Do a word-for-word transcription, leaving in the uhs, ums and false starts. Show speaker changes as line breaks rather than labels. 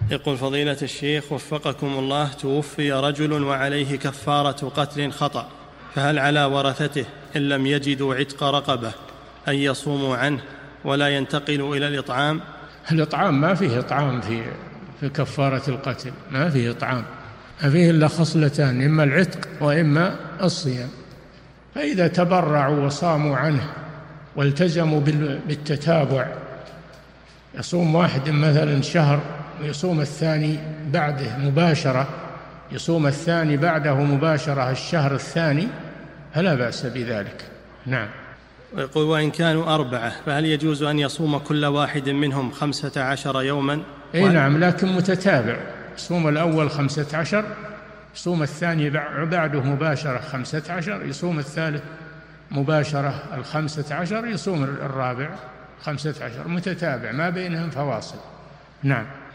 يقول فضيلة الشيخ وفقكم الله، توفي رجل وعليه كفارة قتل خطأ، فهل على ورثته إن لم يجدوا عتق رقبة أن يصوموا عنه ولا ينتقلوا إلى الإطعام؟
الإطعام ما فيه إطعام في في كفارة القتل، ما فيه إطعام، ما فيه إلا خصلتان، إما العتق وإما الصيام. فإذا تبرعوا وصاموا عنه والتزموا بالتتابع، يصوم واحد مثلا شهر ويصوم الثاني بعده مباشرة، يصوم الثاني بعده مباشرة الشهر الثاني، فلا بأس بذلك. نعم.
ويقول وإن كانوا أربعة فهل يجوز أن يصوم كل واحد منهم خمسة عشر يوما؟
أي نعم، لكن متتابع، يصوم الأول خمسة عشر، يصوم الثاني بعده مباشرة خمسة عشر، يصوم الثالث مباشرة الخمسة عشر، يصوم الرابع خمسة عشر، متتابع ما بينهم فواصل. نعم.